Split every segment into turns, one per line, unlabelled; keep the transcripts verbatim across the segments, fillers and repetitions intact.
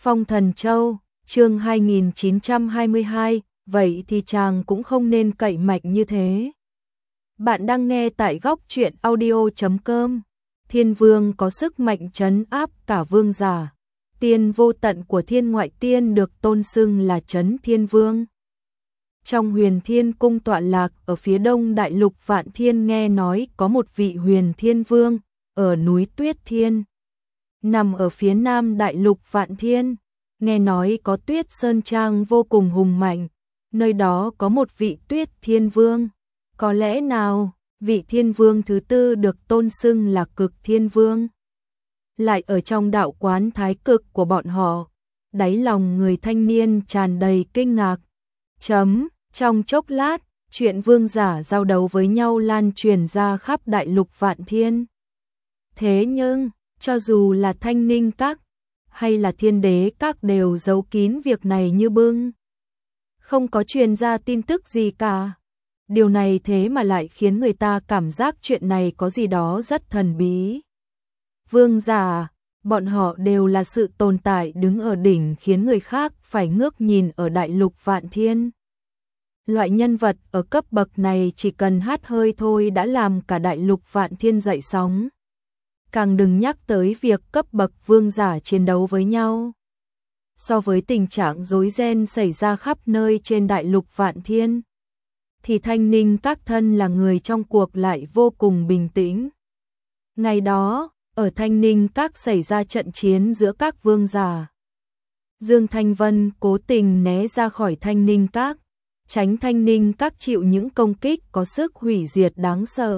Phong Thần Châu, chương hai nghìn chín trăm hai mươi hai, vậy thì chàng cũng không nên cậy mạnh như thế. Bạn đang nghe tại góc truyện audio chấm com. Thiên Vương có sức mạnh trấn áp cả vương giả. Tiên vô tận của Thiên Ngoại Tiên được tôn xưng là Trấn Thiên Vương. Trong Huyền Thiên Cung tọa lạc ở phía đông đại lục Vạn Thiên, nghe nói có một vị Huyền Thiên Vương ở núi Tuyết Thiên. Nằm ở phía nam đại lục Vạn Thiên, nghe nói có Tuyết Sơn Trang vô cùng hùng mạnh, nơi đó có một vị Tuyết Thiên Vương. Có lẽ nào, vị Thiên Vương thứ tư được tôn xưng là Cực Thiên Vương lại ở trong đạo quán thái cực của bọn họ. Đáy lòng người thanh niên tràn đầy kinh ngạc. Chấm, trong chốc lát, chuyện vương giả giao đấu với nhau lan truyền ra khắp đại lục Vạn Thiên. Thế nhưng, cho dù là Thanh Ninh Các hay là Thiên Đế Các đều giấu kín việc này như bưng, không có truyền ra tin tức gì cả. Điều này thế mà lại khiến người ta cảm giác chuyện này có gì đó rất thần bí. Vương giả, bọn họ đều là sự tồn tại đứng ở đỉnh khiến người khác phải ngước nhìn ở đại lục Vạn Thiên. Loại nhân vật ở cấp bậc này chỉ cần hát hơi thôi đã làm cả đại lục Vạn Thiên dậy sóng. Càng đừng nhắc tới việc cấp bậc vương giả chiến đấu với nhau. So với tình trạng rối ren xảy ra khắp nơi trên đại lục Vạn Thiên, thì Thanh Ninh Các thân là người trong cuộc lại vô cùng bình tĩnh. Ngày đó, ở Thanh Ninh Các xảy ra trận chiến giữa các vương giả. Dương Thanh Vân cố tình né ra khỏi Thanh Ninh Các, tránh Thanh Ninh Các chịu những công kích có sức hủy diệt đáng sợ.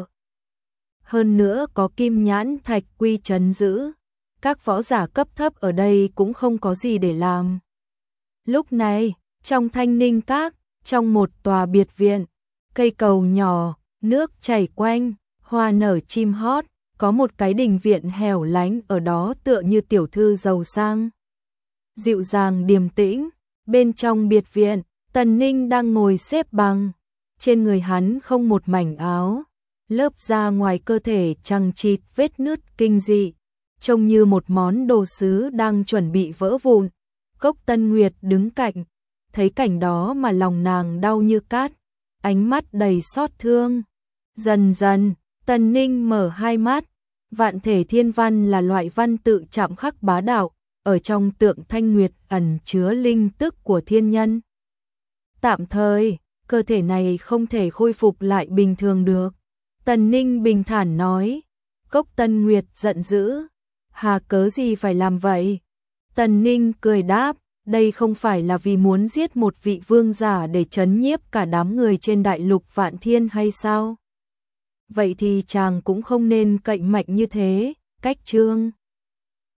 Hơn nữa có Kim Nhãn Thạch Quy trấn giữ, các võ giả cấp thấp ở đây cũng không có gì để làm. Lúc này, trong Thanh Ninh Các, trong một tòa biệt viện, cây cầu nhỏ, nước chảy quanh, hoa nở chim hót, có một cái đình viện hẻo lánh ở đó tựa như tiểu thư giàu sang. Dịu dàng điềm tĩnh, bên trong biệt viện, Tần Ninh đang ngồi xếp bằng, trên người hắn không một mảnh áo, lớp da ngoài cơ thể chằng chịt vết nứt kinh dị, trông như một món đồ sứ đang chuẩn bị vỡ vụn. Cốc Tân Nguyệt đứng cạnh, thấy cảnh đó mà lòng nàng đau như cát, ánh mắt đầy xót thương. Dần dần, Tần Ninh mở hai mắt. Vạn thể thiên văn là loại văn tự chạm khắc bá đạo, ở trong tượng Thanh Nguyệt ẩn chứa linh tức của thiên nhân. Tạm thời, cơ thể này không thể khôi phục lại bình thường được. Tần Ninh bình thản nói. Cốc Tân Nguyệt giận dữ. Hà cớ gì phải làm vậy? Tần Ninh cười đáp, đây không phải là vì muốn giết một vị vương giả để trấn nhiếp cả đám người trên đại lục Vạn Thiên hay sao? Vậy thì chàng cũng không nên cậy mạnh như thế. Cách chương